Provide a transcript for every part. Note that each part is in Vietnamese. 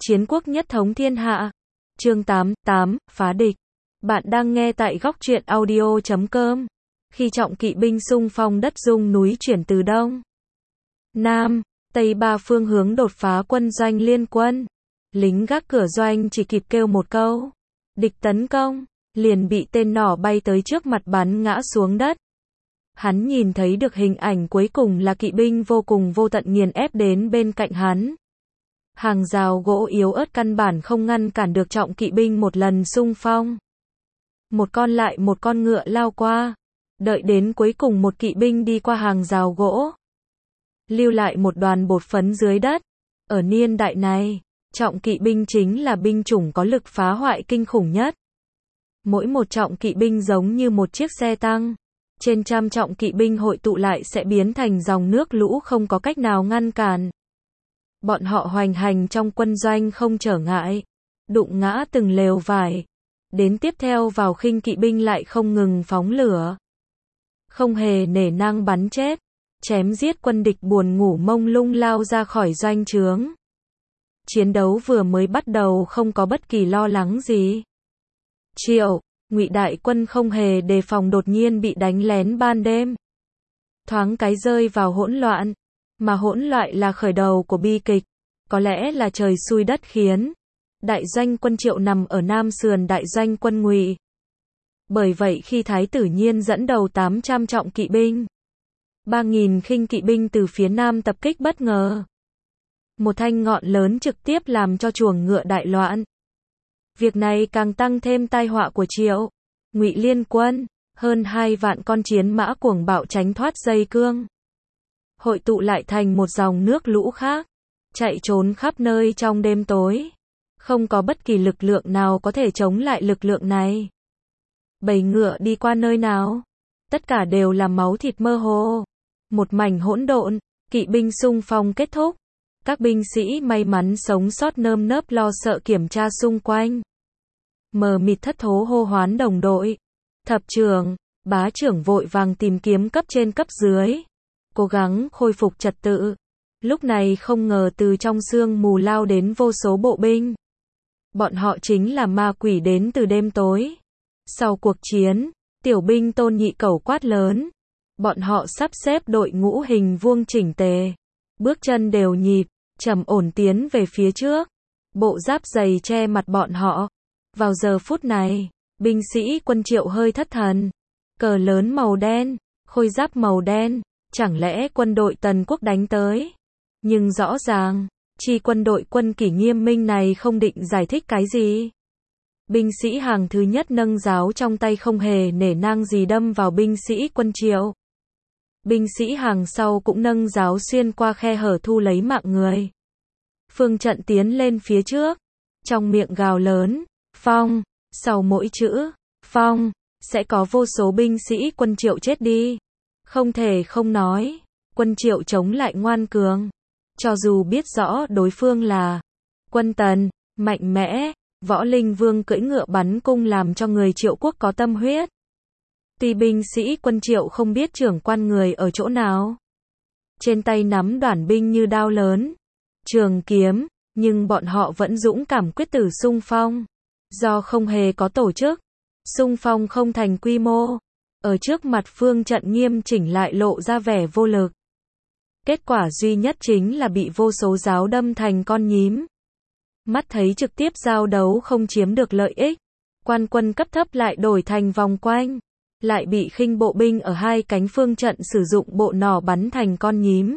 Chiến quốc nhất thống thiên hạ. Chương 8, phá địch. Bạn đang nghe tại góc truyện audio.com. Khi trọng kỵ binh xung phong đất Dung núi chuyển từ Đông, Nam, Tây ba phương hướng đột phá quân doanh liên quân. Lính gác cửa doanh chỉ kịp kêu một câu, địch tấn công, liền bị tên nỏ bay tới trước mặt bắn ngã xuống đất. Hắn nhìn thấy được hình ảnh cuối cùng là kỵ binh vô cùng vô tận nghiền ép đến bên cạnh hắn. Hàng rào gỗ yếu ớt căn bản không ngăn cản được trọng kỵ binh một lần xung phong. Một con lại một con ngựa lao qua, đợi đến cuối cùng một kỵ binh đi qua hàng rào gỗ, lưu lại một đoàn bột phấn dưới đất. Ở niên đại này, trọng kỵ binh chính là binh chủng có lực phá hoại kinh khủng nhất. Mỗi một trọng kỵ binh giống như một chiếc xe tăng. Trên trăm trọng kỵ binh hội tụ lại sẽ biến thành dòng nước lũ không có cách nào ngăn cản. Bọn họ hoành hành trong quân doanh không trở ngại, đụng ngã từng lều vải. Đến tiếp theo vào khinh kỵ binh lại không ngừng phóng lửa. Không hề nể nang bắn chết, chém giết quân địch buồn ngủ mông lung lao ra khỏi doanh trướng. Chiến đấu vừa mới bắt đầu không có bất kỳ lo lắng gì. Triệu, Ngụy đại quân không hề đề phòng đột nhiên bị đánh lén ban đêm. Thoáng cái rơi vào hỗn loạn, mà hỗn loạn là khởi đầu của bi kịch, có lẽ là trời xui đất khiến. Đại doanh quân Triệu nằm ở nam sườn đại doanh quân Ngụy. Bởi vậy khi Thái tử Nhiên dẫn đầu 800 trọng kỵ binh, 3.000 khinh kỵ binh từ phía nam tập kích bất ngờ. Một thanh ngọn lớn trực tiếp làm cho chuồng ngựa đại loạn. Việc này càng tăng thêm tai họa của Triệu, Ngụy liên quân, hơn 2 vạn con chiến mã cuồng bạo tránh thoát dây cương. Hội tụ lại thành một dòng nước lũ khác, chạy trốn khắp nơi trong đêm tối. Không có bất kỳ lực lượng nào có thể chống lại lực lượng này. Bầy ngựa đi qua nơi nào, tất cả đều là máu thịt mơ hồ. Một mảnh hỗn độn, kỵ binh xung phong kết thúc. Các binh sĩ may mắn sống sót nơm nớp lo sợ kiểm tra xung quanh. Mờ mịt thất thố hô hoán đồng đội. Thập trưởng, bá trưởng vội vàng tìm kiếm cấp trên cấp dưới, cố gắng khôi phục trật tự. Lúc này không ngờ từ trong sương mù lao đến vô số bộ binh. Bọn họ chính là ma quỷ đến từ đêm tối. Sau cuộc chiến, tiểu binh Tôn Nhị Cẩu quát lớn. Bọn họ sắp xếp đội ngũ hình vuông chỉnh tề. Bước chân đều nhịp, trầm ổn tiến về phía trước. Bộ giáp dày che mặt bọn họ. Vào giờ phút này, binh sĩ quân Triệu hơi thất thần. Cờ lớn màu đen, khôi giáp màu đen, chẳng lẽ quân đội Tần Quốc đánh tới? Nhưng rõ ràng, chi quân đội quân kỷ nghiêm minh này không định giải thích cái gì. Binh sĩ hàng thứ nhất nâng giáo trong tay không hề nể nang gì đâm vào binh sĩ quân Triệu. Binh sĩ hàng sau cũng nâng giáo xuyên qua khe hở thu lấy mạng người. Phương trận tiến lên phía trước, trong miệng gào lớn, phong, sau mỗi chữ, phong, sẽ có vô số binh sĩ quân Triệu chết đi. Không thể không nói, quân Triệu chống lại ngoan cường. Cho dù biết rõ đối phương là quân Tần, mạnh mẽ, Võ Linh Vương cưỡi ngựa bắn cung làm cho người Triệu quốc có tâm huyết. Tuy binh sĩ quân Triệu không biết trưởng quan người ở chỗ nào, trên tay nắm đoản binh như đao lớn, trường kiếm, nhưng bọn họ vẫn dũng cảm quyết tử xung phong. Do không hề có tổ chức, xung phong không thành quy mô, ở trước mặt phương trận nghiêm chỉnh lại lộ ra vẻ vô lực. Kết quả duy nhất chính là bị vô số giáo đâm thành con nhím. Mắt thấy trực tiếp giao đấu không chiếm được lợi ích, quan quân cấp thấp lại đổi thành vòng quanh, lại bị khinh bộ binh ở hai cánh phương trận sử dụng bộ nỏ bắn thành con nhím.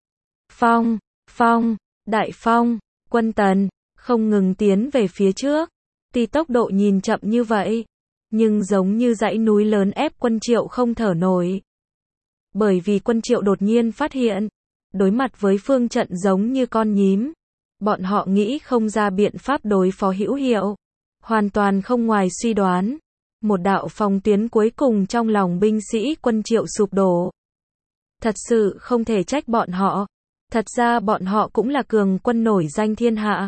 Phong, phong, đại phong, quân Tần, không ngừng tiến về phía trước. Tuy tốc độ nhìn chậm như vậy, nhưng giống như dãy núi lớn ép quân Triệu không thở nổi. Bởi vì quân Triệu đột nhiên phát hiện, đối mặt với phương trận giống như con nhím, bọn họ nghĩ không ra biện pháp đối phó hữu hiệu, hoàn toàn không ngoài suy đoán. Một đạo phòng tuyến cuối cùng trong lòng binh sĩ quân Triệu sụp đổ. Thật sự không thể trách bọn họ, thật ra bọn họ cũng là cường quân nổi danh thiên hạ.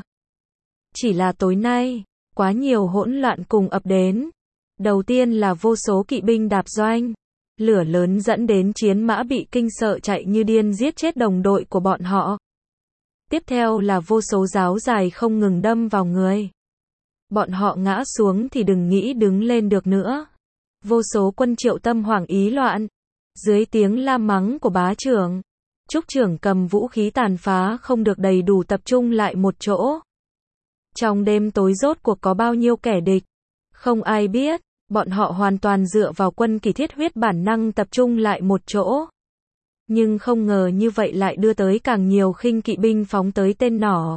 Chỉ là tối nay, quá nhiều hỗn loạn cùng ập đến. Đầu tiên là vô số kỵ binh đạp doanh. Lửa lớn dẫn đến chiến mã bị kinh sợ chạy như điên giết chết đồng đội của bọn họ. Tiếp theo là vô số giáo dài không ngừng đâm vào người. Bọn họ ngã xuống thì đừng nghĩ đứng lên được nữa. Vô số quân Triệu tâm hoảng ý loạn. Dưới tiếng la mắng của bá trưởng, Trúc trưởng cầm vũ khí tàn phá không được đầy đủ tập trung lại một chỗ. Trong đêm tối rốt cuộc có bao nhiêu kẻ địch, không ai biết, bọn họ hoàn toàn dựa vào quân kỳ thiết huyết bản năng tập trung lại một chỗ. Nhưng không ngờ như vậy lại đưa tới càng nhiều khinh kỵ binh phóng tới tên nỏ.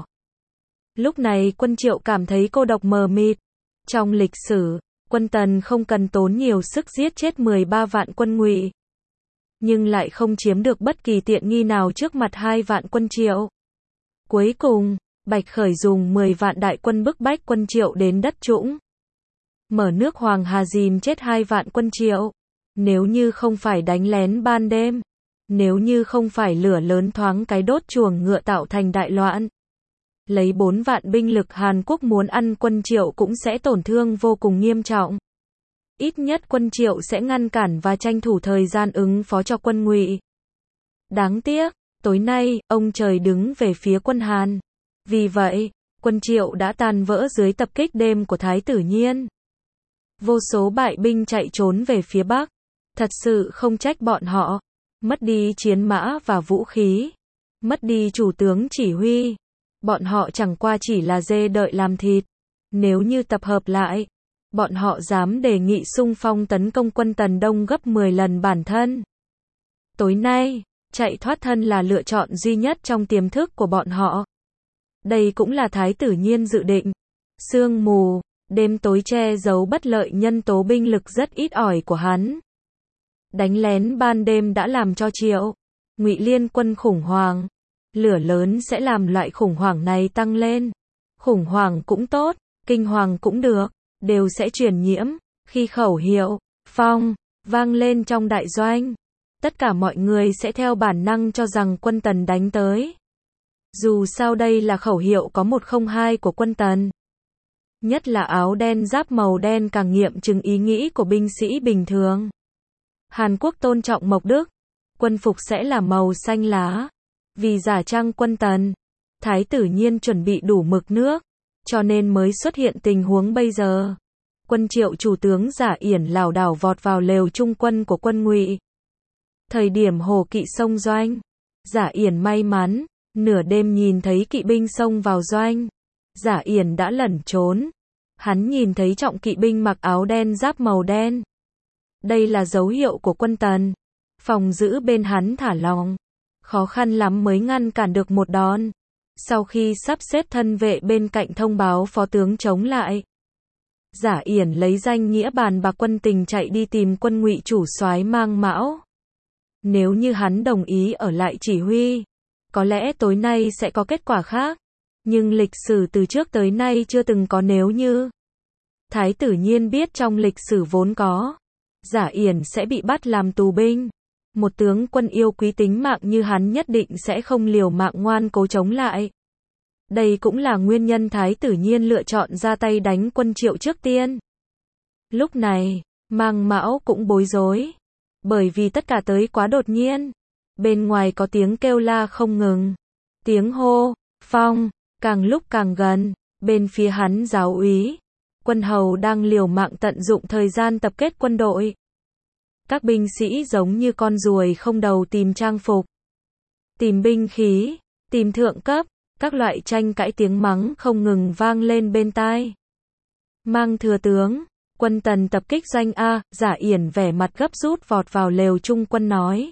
Lúc này quân Triệu cảm thấy cô độc mờ mịt. Trong lịch sử, quân Tần không cần tốn nhiều sức giết chết 13 vạn quân Ngụy, nhưng lại không chiếm được bất kỳ tiện nghi nào trước mặt 2 vạn quân Triệu. Cuối cùng, Bạch Khởi dùng 10 vạn đại quân bức bách quân Triệu đến đất trũng. Mở nước Hoàng Hà dìm chết 2 vạn quân Triệu. Nếu như không phải đánh lén ban đêm, nếu như không phải lửa lớn thoáng cái đốt chuồng ngựa tạo thành đại loạn, lấy 4 vạn binh lực Hàn Quốc muốn ăn quân Triệu cũng sẽ tổn thương vô cùng nghiêm trọng. Ít nhất quân Triệu sẽ ngăn cản và tranh thủ thời gian ứng phó cho quân Ngụy. Đáng tiếc, tối nay, ông trời đứng về phía quân Hàn. Vì vậy, quân Triệu đã tan vỡ dưới tập kích đêm của Thái tử Nhiên. Vô số bại binh chạy trốn về phía Bắc. Thật sự không trách bọn họ. Mất đi chiến mã và vũ khí. Mất đi chủ tướng chỉ huy. Bọn họ chẳng qua chỉ là dê đợi làm thịt. Nếu như tập hợp lại, bọn họ dám đề nghị xung phong tấn công quân Tần Đông gấp 10 lần bản thân. Tối nay, chạy thoát thân là lựa chọn duy nhất trong tiềm thức của bọn họ. Đây cũng là Thái tử Nhiên dự định. Sương mù, đêm tối che giấu bất lợi nhân tố binh lực rất ít ỏi của hắn. Đánh lén ban đêm đã làm cho Triệu, Ngụy liên quân khủng hoảng. Lửa lớn sẽ làm loại khủng hoảng này tăng lên. Khủng hoảng cũng tốt, kinh hoàng cũng được, đều sẽ truyền nhiễm. Khi khẩu hiệu, phong, vang lên trong đại doanh, tất cả mọi người sẽ theo bản năng cho rằng quân Tần đánh tới. Dù sao đây là khẩu hiệu có 102 của quân Tần. Nhất là áo đen giáp màu đen càng nghiệm chứng ý nghĩ của binh sĩ bình thường. Hàn Quốc tôn trọng mộc đức, quân phục sẽ là màu xanh lá. Vì giả trang quân Tần, Thái tử Nhiên chuẩn bị đủ mực nước, cho nên mới xuất hiện tình huống bây giờ. Quân Triệu chủ tướng Giả Yển lảo đảo vọt vào lều trung quân của quân Ngụy. Thời điểm Hồ Kỵ xông doanh, Giả Yển may mắn, nửa đêm nhìn thấy kỵ binh xông vào doanh. Giả Yển đã lẩn trốn. Hắn nhìn thấy trọng kỵ binh mặc áo đen giáp màu đen. Đây là dấu hiệu của quân Tần. Phòng giữ bên hắn thả lỏng. Khó khăn lắm mới ngăn cản được một đòn. Sau khi sắp xếp thân vệ bên cạnh thông báo phó tướng chống lại, Giả Yển lấy danh nghĩa bàn bạc quân tình chạy đi tìm quân Ngụy chủ soái Mang Mão. Nếu như hắn đồng ý ở lại chỉ huy, có lẽ tối nay sẽ có kết quả khác. Nhưng lịch sử từ trước tới nay chưa từng có nếu như. Thái tử Nhiên biết trong lịch sử vốn có, Giả Yển sẽ bị bắt làm tù binh. Một tướng quân yêu quý tính mạng như hắn nhất định sẽ không liều mạng ngoan cố chống lại. Đây cũng là nguyên nhân Thái tử Nhiên lựa chọn ra tay đánh quân Triệu trước tiên. Lúc này, Mang Mão cũng bối rối. Bởi vì tất cả tới quá đột nhiên. Bên ngoài có tiếng kêu la không ngừng. Tiếng hô, phong, càng lúc càng gần. Bên phía hắn giáo úy, quân hầu đang liều mạng tận dụng thời gian tập kết quân đội. Các binh sĩ giống như con ruồi không đầu tìm trang phục, tìm binh khí, tìm thượng cấp, các loại tranh cãi tiếng mắng không ngừng vang lên bên tai. Mang thừa tướng, quân Tần tập kích doanh A. Giả Yển vẻ mặt gấp rút vọt vào lều trung quân nói.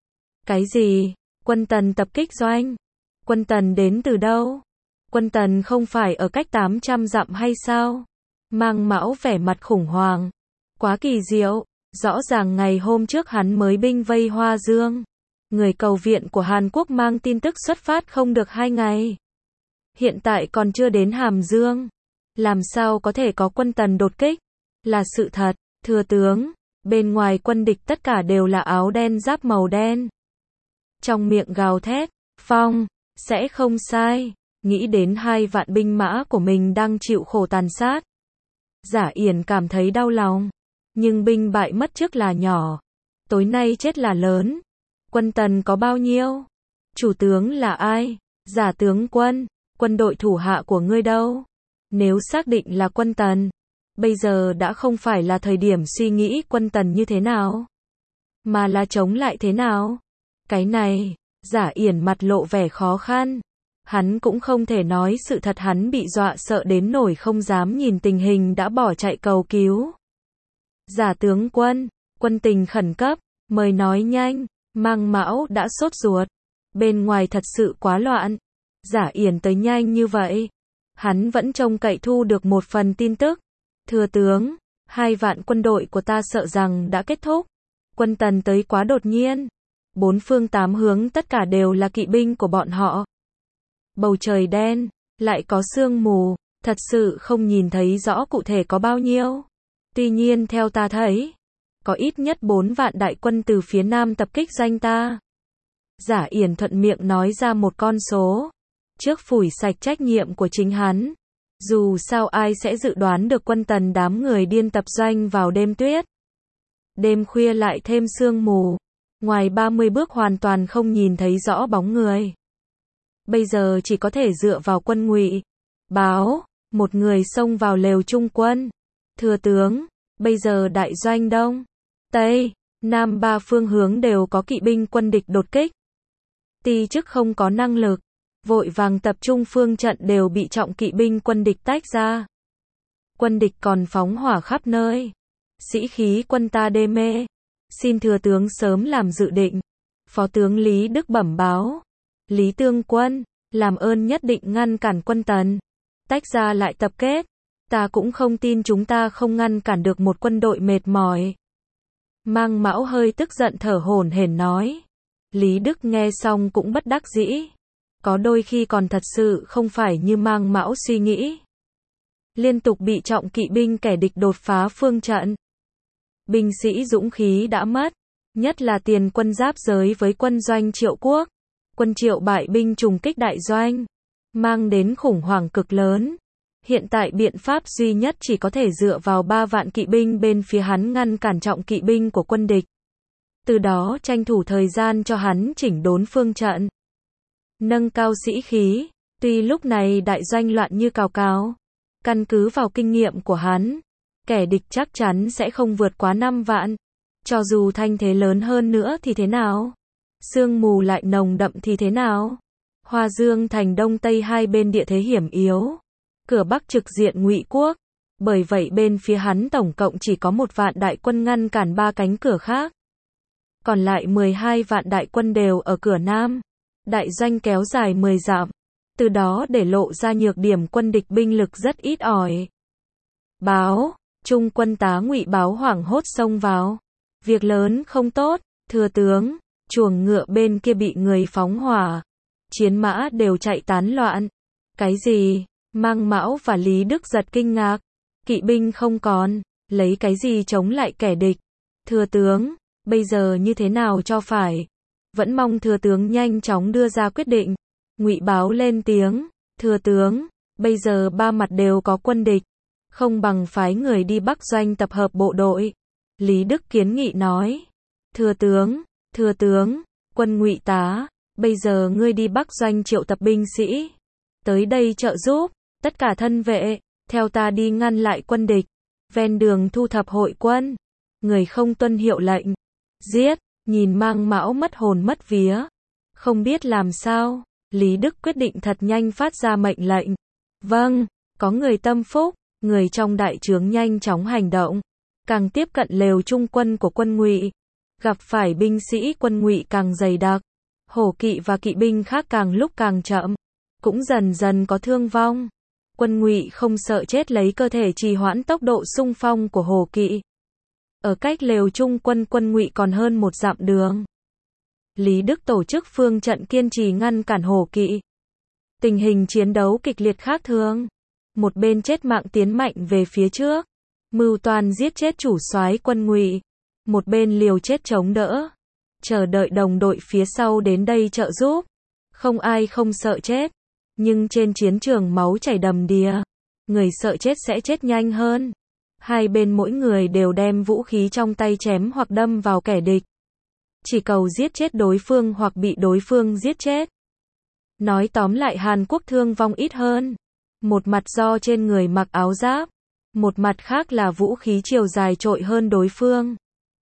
Cái gì? Quân Tần tập kích doanh? Quân Tần đến từ đâu? Quân Tần không phải ở cách 800 dặm hay sao? Mang Mão vẻ mặt khủng hoảng. Quá kỳ diệu. Rõ ràng ngày hôm trước hắn mới binh vây Hoa Dương. Người cầu viện của Hàn Quốc mang tin tức xuất phát không được 2 ngày. Hiện tại còn chưa đến Hàm Dương. Làm sao có thể có quân Tần đột kích? Là sự thật, thừa tướng. Bên ngoài quân địch tất cả đều là áo đen giáp màu đen. Trong miệng gào thét, phong, sẽ không sai. Nghĩ đến 2 vạn binh mã của mình đang chịu khổ tàn sát. Giả Yển cảm thấy đau lòng. Nhưng binh bại mất trước là nhỏ. Tối nay chết là lớn. Quân Tần có bao nhiêu? Chủ tướng là ai? Giả tướng quân, quân đội thủ hạ của ngươi đâu? Nếu xác định là quân Tần, bây giờ đã không phải là thời điểm suy nghĩ quân Tần như thế nào, mà là chống lại thế nào. Cái này, Giả Yển mặt lộ vẻ khó khăn. Hắn cũng không thể nói sự thật, hắn bị dọa sợ đến nỗi không dám nhìn tình hình đã bỏ chạy cầu cứu. Giả tướng quân, quân tình khẩn cấp, mời nói nhanh. Mang Mão đã sốt ruột. Bên ngoài thật sự quá loạn. Giả Yển tới nhanh như vậy. Hắn vẫn trông cậy thu được một phần tin tức. Thưa tướng, 2 vạn quân đội của ta sợ rằng đã kết thúc. Quân Tần tới quá đột nhiên. 4 phương 8 hướng tất cả đều là kỵ binh của bọn họ. Bầu trời đen, lại có sương mù, thật sự không nhìn thấy rõ cụ thể có bao nhiêu. Tuy nhiên theo ta thấy, có ít nhất 4 vạn đại quân từ phía nam tập kích doanh ta. Giả Yển thuận miệng nói ra một con số, trước phủi sạch trách nhiệm của chính hắn. Dù sao ai sẽ dự đoán được quân Tần đám người điên tập doanh vào đêm tuyết. Đêm khuya lại thêm sương mù, ngoài 30 bước hoàn toàn không nhìn thấy rõ bóng người. Bây giờ chỉ có thể dựa vào quân Ngụy. Báo, một người xông vào lều trung quân. Thưa tướng, bây giờ đại doanh Đông, Tây, Nam 3 phương hướng đều có kỵ binh quân địch đột kích. Ti chức không có năng lực, vội vàng tập trung phương trận đều bị trọng kỵ binh quân địch tách ra. Quân địch còn phóng hỏa khắp nơi. Sĩ khí quân ta đê mê. Xin thừa tướng sớm làm dự định. Phó tướng Lý Đức bẩm báo. Lý tướng quân, làm ơn nhất định ngăn cản quân Tần. Tách ra lại tập kết. Ta cũng không tin chúng ta không ngăn cản được một quân đội mệt mỏi. Mang Mão hơi tức giận thở hổn hển nói. Lý Đức nghe xong cũng bất đắc dĩ. Có đôi khi còn thật sự không phải như Mang Mão suy nghĩ. Liên tục bị trọng kỵ binh kẻ địch đột phá phương trận. Binh sĩ dũng khí đã mất. Nhất là tiền quân giáp giới với quân doanh Triệu Quốc. Quân Triệu bại binh trùng kích đại doanh, mang đến khủng hoảng cực lớn. Hiện tại biện pháp duy nhất chỉ có thể dựa vào 3 vạn kỵ binh bên phía hắn ngăn cản trọng kỵ binh của quân địch. Từ đó tranh thủ thời gian cho hắn chỉnh đốn phương trận. Nâng cao sĩ khí, tuy lúc này đại doanh loạn như cào cào. Căn cứ vào kinh nghiệm của hắn, kẻ địch chắc chắn sẽ không vượt quá 5 vạn. Cho dù thanh thế lớn hơn nữa thì thế nào? Sương mù lại nồng đậm thì thế nào? Hoa Dương thành Đông Tây hai bên địa thế hiểm yếu. Cửa Bắc trực diện Ngụy Quốc. Bởi vậy bên phía hắn tổng cộng chỉ có 1 vạn đại quân ngăn cản 3 cánh cửa khác. Còn lại 12 vạn đại quân đều ở cửa Nam. Đại doanh kéo dài 10 dặm. Từ đó để lộ ra nhược điểm quân địch binh lực rất ít ỏi. Báo, Trung quân tá Ngụy báo hoảng hốt xông vào. Việc lớn không tốt, thưa tướng. Chuồng ngựa bên kia bị người phóng hỏa. Chiến mã đều chạy tán loạn. Cái gì? Mang Mão và Lý Đức giật kinh ngạc. Kỵ binh không còn, lấy cái gì chống lại kẻ địch? Thưa tướng, bây giờ như thế nào cho phải? Vẫn mong thừa tướng nhanh chóng đưa ra quyết định. Ngụy báo lên tiếng. Thưa tướng, bây giờ 3 mặt đều có quân địch. Không bằng phái người đi Bắc doanh tập hợp bộ đội. Lý Đức kiến nghị nói. Thưa tướng, quân Ngụy tá, bây giờ ngươi đi Bắc doanh triệu tập binh sĩ. Tới đây trợ giúp, tất cả thân vệ, theo ta đi ngăn lại quân địch. Ven đường thu thập hội quân. Người không tuân hiệu lệnh, giết. Nhìn Mang Mão mất hồn mất vía. Không biết làm sao, Lý Đức quyết định thật nhanh phát ra mệnh lệnh. Vâng, có người tâm phúc, người trong đại trướng nhanh chóng hành động. Càng tiếp cận lều trung quân của quân Ngụy, gặp phải binh sĩ quân Ngụy càng dày đặc. Hổ kỵ và kỵ binh khác càng lúc càng chậm, cũng dần dần có thương vong. Quân Ngụy không sợ chết lấy cơ thể trì hoãn tốc độ xung phong của hổ kỵ. Ở cách lều trung quân quân Ngụy còn hơn 1 dặm đường. Lý Đức tổ chức phương trận kiên trì ngăn cản hổ kỵ. Tình hình chiến đấu kịch liệt khác thường. Một bên chết mạng tiến mạnh về phía trước, mưu toan giết chết chủ soái quân Ngụy. Một bên liều chết chống đỡ, chờ đợi đồng đội phía sau đến đây trợ giúp. Không ai không sợ chết, nhưng trên chiến trường máu chảy đầm đìa, người sợ chết sẽ chết nhanh hơn. Hai bên mỗi người đều đem vũ khí trong tay chém hoặc đâm vào kẻ địch, chỉ cầu giết chết đối phương hoặc bị đối phương giết chết. Nói tóm lại Hàn Quốc thương vong ít hơn. Một mặt do trên người mặc áo giáp, một mặt khác là vũ khí chiều dài trội hơn đối phương.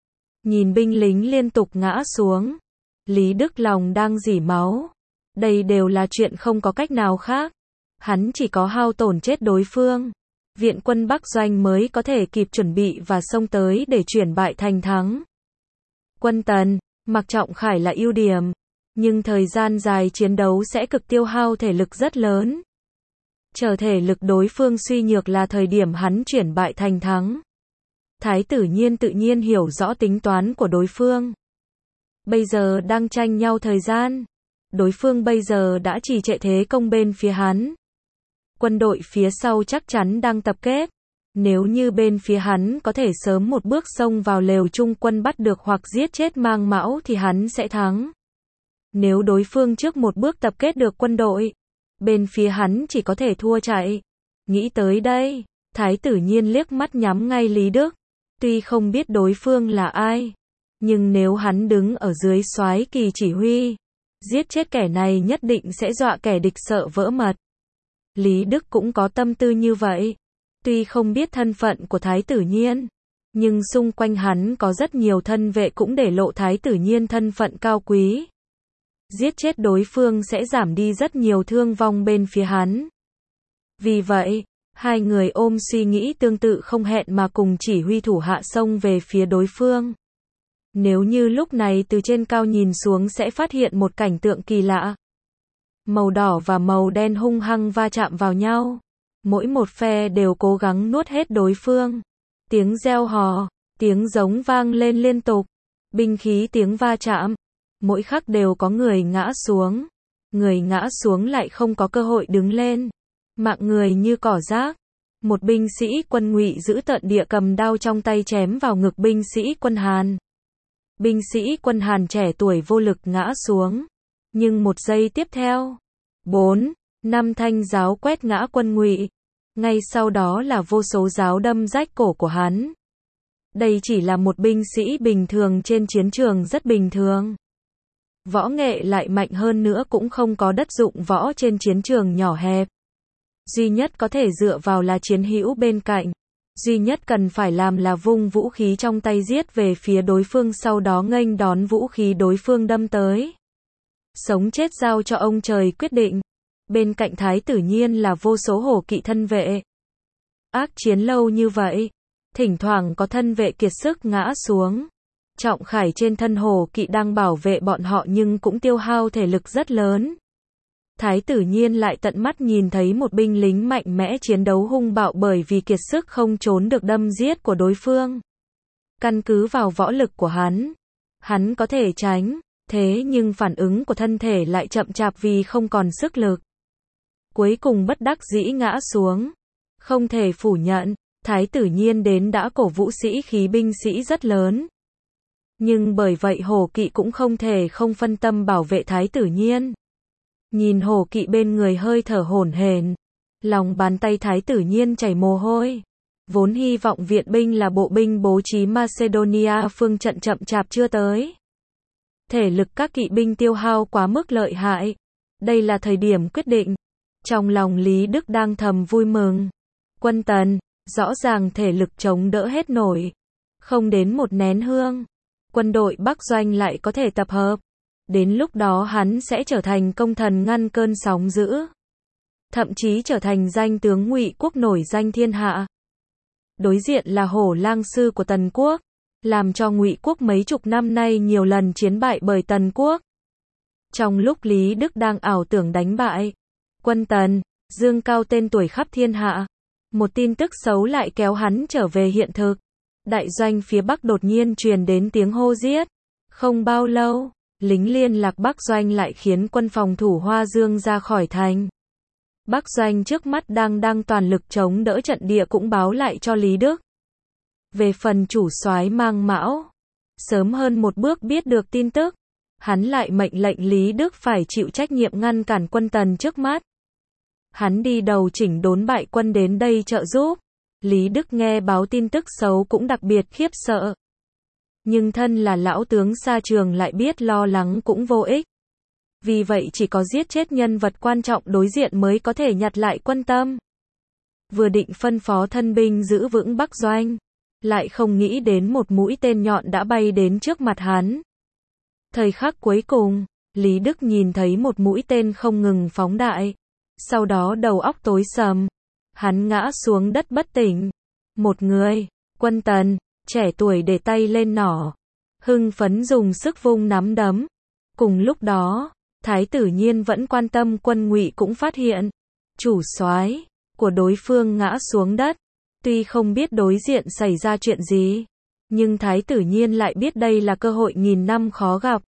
Nhìn binh lính liên tục ngã xuống, Lý Đức lòng đang rỉ máu. Đây đều là chuyện không có cách nào khác. Hắn chỉ có hao tổn chết đối phương, viện quân Bắc Doanh mới có thể kịp chuẩn bị và xông tới để chuyển bại thành thắng. Quân Tần, mặc Trọng Khải là ưu điểm, nhưng thời gian dài chiến đấu sẽ cực tiêu hao thể lực rất lớn. Chờ thể lực đối phương suy nhược là thời điểm hắn chuyển bại thành thắng. Thái tử Nhiên tự nhiên hiểu rõ tính toán của đối phương. Bây giờ đang tranh nhau thời gian. Đối phương bây giờ đã trì trệ thế công bên phía hắn. Quân đội phía sau chắc chắn đang tập kết. Nếu như bên phía hắn có thể sớm một bước xông vào lều trung quân bắt được hoặc giết chết Mang Mão thì hắn sẽ thắng. Nếu đối phương trước một bước tập kết được quân đội, bên phía hắn chỉ có thể thua chạy. Nghĩ tới đây, Thái tử Nhiên liếc mắt nhắm ngay Lý Đức. Tuy không biết đối phương là ai, nhưng nếu hắn đứng ở dưới soái kỳ chỉ huy, giết chết kẻ này nhất định sẽ dọa kẻ địch sợ vỡ mật. Lý Đức cũng có tâm tư như vậy. Tuy không biết thân phận của Thái tử Nhiên, nhưng xung quanh hắn có rất nhiều thân vệ cũng để lộ Thái tử Nhiên thân phận cao quý. Giết chết đối phương sẽ giảm đi rất nhiều thương vong bên phía hắn. Vì vậy, hai người ôm suy nghĩ tương tự không hẹn mà cùng chỉ huy thủ hạ xông về phía đối phương. Nếu như lúc này từ trên cao nhìn xuống sẽ phát hiện một cảnh tượng kỳ lạ. Màu đỏ và màu đen hung hăng va chạm vào nhau. Mỗi một phe đều cố gắng nuốt hết đối phương. Tiếng reo hò, tiếng giống vang lên liên tục. Binh khí tiếng va chạm. Mỗi khắc đều có người ngã xuống. Người ngã xuống lại không có cơ hội đứng lên. Mạng người như cỏ rác. Một binh sĩ quân Ngụy giữ tợn địa cầm đao trong tay chém vào ngực binh sĩ quân Hàn. Binh sĩ quân Hàn trẻ tuổi vô lực ngã xuống. Nhưng một giây tiếp theo, 4, 5 thanh giáo quét ngã quân Ngụy. Ngay sau đó là vô số giáo đâm rách cổ của hắn. Đây chỉ là một binh sĩ bình thường trên chiến trường rất bình thường. Võ nghệ lại mạnh hơn nữa cũng không có đất dụng võ trên chiến trường nhỏ hẹp. Duy nhất có thể dựa vào là chiến hữu bên cạnh. Duy nhất cần phải làm là vung vũ khí trong tay giết về phía đối phương, sau đó nghênh đón vũ khí đối phương đâm tới. Sống chết giao cho ông trời quyết định. Bên cạnh Thái tử Nhiên là vô số hổ kỵ thân vệ. Ác chiến lâu như vậy, thỉnh thoảng có thân vệ kiệt sức ngã xuống. Trọng Khải trên thân hổ kỵ đang bảo vệ bọn họ nhưng cũng tiêu hao thể lực rất lớn. Thái tử Nhiên lại tận mắt nhìn thấy một binh lính mạnh mẽ chiến đấu hung bạo bởi vì kiệt sức không trốn được đâm giết của đối phương. Căn cứ vào võ lực của hắn có thể tránh, thế nhưng phản ứng của thân thể lại chậm chạp vì không còn sức lực. Cuối cùng bất đắc dĩ ngã xuống. Không thể phủ nhận, Thái tử Nhiên đến đã cổ vũ sĩ khí binh sĩ rất lớn. Nhưng bởi vậy hổ kỵ cũng không thể không phân tâm bảo vệ Thái tử Nhiên. Nhìn hổ kỵ bên người hơi thở hổn hển, lòng bàn tay Thái tử Nhiên chảy mồ hôi. Vốn hy vọng viện binh là bộ binh bố trí Macedonia phương trận chậm chạp chưa tới. Thể lực các kỵ binh tiêu hao quá mức lợi hại. Đây là thời điểm quyết định. Trong lòng Lý Đức đang thầm vui mừng. Quân Tần, rõ ràng thể lực chống đỡ hết nổi. Không đến một nén hương, quân đội Bắc Doanh lại có thể tập hợp. Đến lúc đó hắn sẽ trở thành công thần ngăn cơn sóng dữ. Thậm chí trở thành danh tướng Ngụy quốc nổi danh thiên hạ. Đối diện là Hổ Lang sư của Tần quốc, làm cho Ngụy quốc mấy chục năm nay nhiều lần chiến bại bởi Tần quốc. Trong lúc Lý Đức đang ảo tưởng đánh bại quân Tần, dương cao tên tuổi khắp thiên hạ, một tin tức xấu lại kéo hắn trở về hiện thực. Đại doanh phía Bắc đột nhiên truyền đến tiếng hô giết. Không bao lâu, lính liên lạc Bắc Doanh lại khiến quân phòng thủ Hoa Dương ra khỏi thành. Bắc Doanh trước mắt đang toàn lực chống đỡ trận địa cũng báo lại cho Lý Đức. Về phần chủ soái Mang Mão, sớm hơn một bước biết được tin tức, hắn lại mệnh lệnh Lý Đức phải chịu trách nhiệm ngăn cản quân Tần trước mắt. Hắn đi đầu chỉnh đốn bại quân đến đây trợ giúp. Lý Đức nghe báo tin tức xấu cũng đặc biệt khiếp sợ. Nhưng thân là lão tướng xa trường lại biết lo lắng cũng vô ích. Vì vậy chỉ có giết chết nhân vật quan trọng đối diện mới có thể nhặt lại quân tâm. Vừa định phân phó thân binh giữ vững Bắc Doanh, lại không nghĩ đến một mũi tên nhọn đã bay đến trước mặt hắn. Thời khắc cuối cùng, Lý Đức nhìn thấy một mũi tên không ngừng phóng đại. Sau đó đầu óc tối sầm. Hắn ngã xuống đất bất tỉnh. Một người, Quân Tần, trẻ tuổi để tay lên nỏ. Hưng phấn dùng sức vung nắm đấm. Cùng lúc đó, Thái tử Nhiên vẫn quan tâm quân Ngụy cũng phát hiện. Chủ soái của đối phương ngã xuống đất. Tuy không biết đối diện xảy ra chuyện gì, nhưng Thái tử Nhiên lại biết đây là cơ hội nghìn năm khó gặp.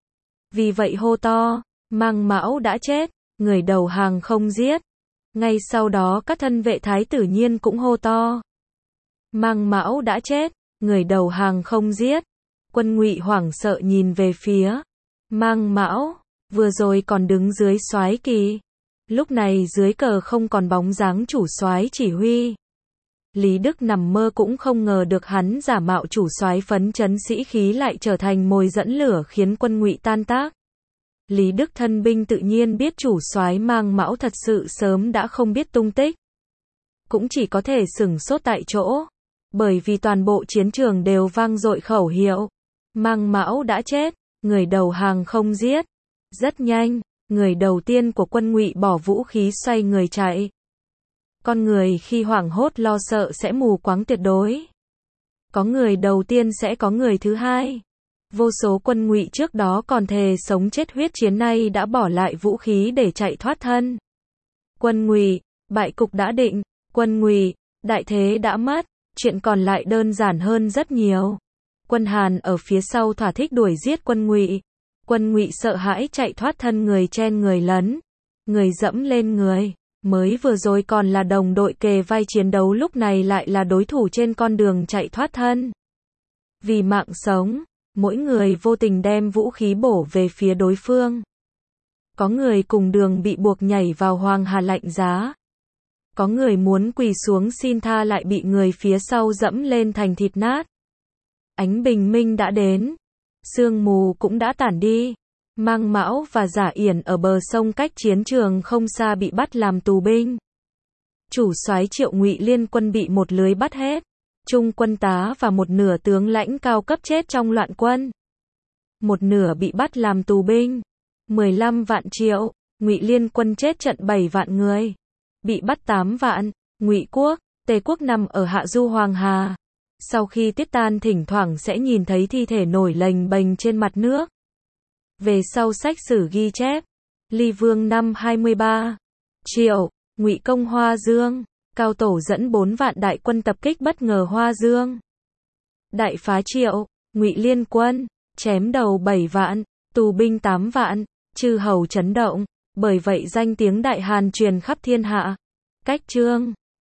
Vì vậy hô to, Mang Mão đã chết, người đầu hàng không giết. Ngay sau đó các thân vệ Thái tử Nhiên cũng hô to. Mang Mão đã chết, người đầu hàng không giết. Quân Ngụy hoảng sợ nhìn về phía Mang Mão, vừa rồi còn đứng dưới soái kỳ. Lúc này dưới cờ không còn bóng dáng chủ soái chỉ huy. Lý Đức nằm mơ cũng không ngờ được hắn giả mạo chủ soái phấn chấn sĩ khí lại trở thành mồi dẫn lửa khiến quân Ngụy tan tác. Lý Đức thân binh tự nhiên biết chủ soái Mang Mão thật sự sớm đã không biết tung tích. Cũng chỉ có thể sửng sốt tại chỗ. Bởi vì toàn bộ chiến trường đều vang dội khẩu hiệu. Mang Mão đã chết, người đầu hàng không giết. Rất nhanh, người đầu tiên của quân Ngụy bỏ vũ khí xoay người chạy. Con người khi hoảng hốt lo sợ sẽ mù quáng tuyệt đối. Có người đầu tiên sẽ có người thứ hai. Vô số quân Ngụy trước đó còn thề sống chết huyết chiến nay đã bỏ lại vũ khí để chạy thoát thân. Quân Ngụy, bại cục đã định, quân Ngụy, đại thế đã mất, chuyện còn lại đơn giản hơn rất nhiều. Quân Hàn ở phía sau thỏa thích đuổi giết quân Ngụy. Quân Ngụy sợ hãi chạy thoát thân, người chen người lấn, người dẫm lên người. Mới vừa rồi còn là đồng đội kề vai chiến đấu, lúc này lại là đối thủ trên con đường chạy thoát thân. Vì mạng sống, mỗi người vô tình đem vũ khí bổ về phía đối phương. Có người cùng đường bị buộc nhảy vào Hoàng Hà lạnh giá. Có người muốn quỳ xuống xin tha lại bị người phía sau dẫm lên thành thịt nát. Ánh bình minh đã đến, sương mù cũng đã tản đi. Mang Mão và Giả Yển ở bờ sông cách chiến trường không xa bị bắt làm tù binh. Chủ soái Triệu Ngụy liên quân bị một lưới bắt hết. Trung quân tá và một nửa tướng lãnh cao cấp chết trong loạn quân. Một nửa bị bắt làm tù binh. 15 vạn Triệu, Ngụy liên quân chết trận 7 vạn người. Bị bắt 8 vạn, Ngụy quốc, Tề quốc nằm ở hạ du Hoàng Hà. Sau khi tiết tan thỉnh thoảng sẽ nhìn thấy thi thể nổi lềnh bềnh trên mặt nước. Về sau sách sử ghi chép, Ly Vương năm 23 Triệu, Ngụy công Hoa Dương, Cao Tổ dẫn 4 vạn đại quân tập kích bất ngờ Hoa Dương. Đại phá Triệu, Ngụy liên quân, chém đầu 7 vạn, tù binh 8 vạn, chư hầu chấn động, bởi vậy danh tiếng Đại Hàn truyền khắp thiên hạ. Cách chương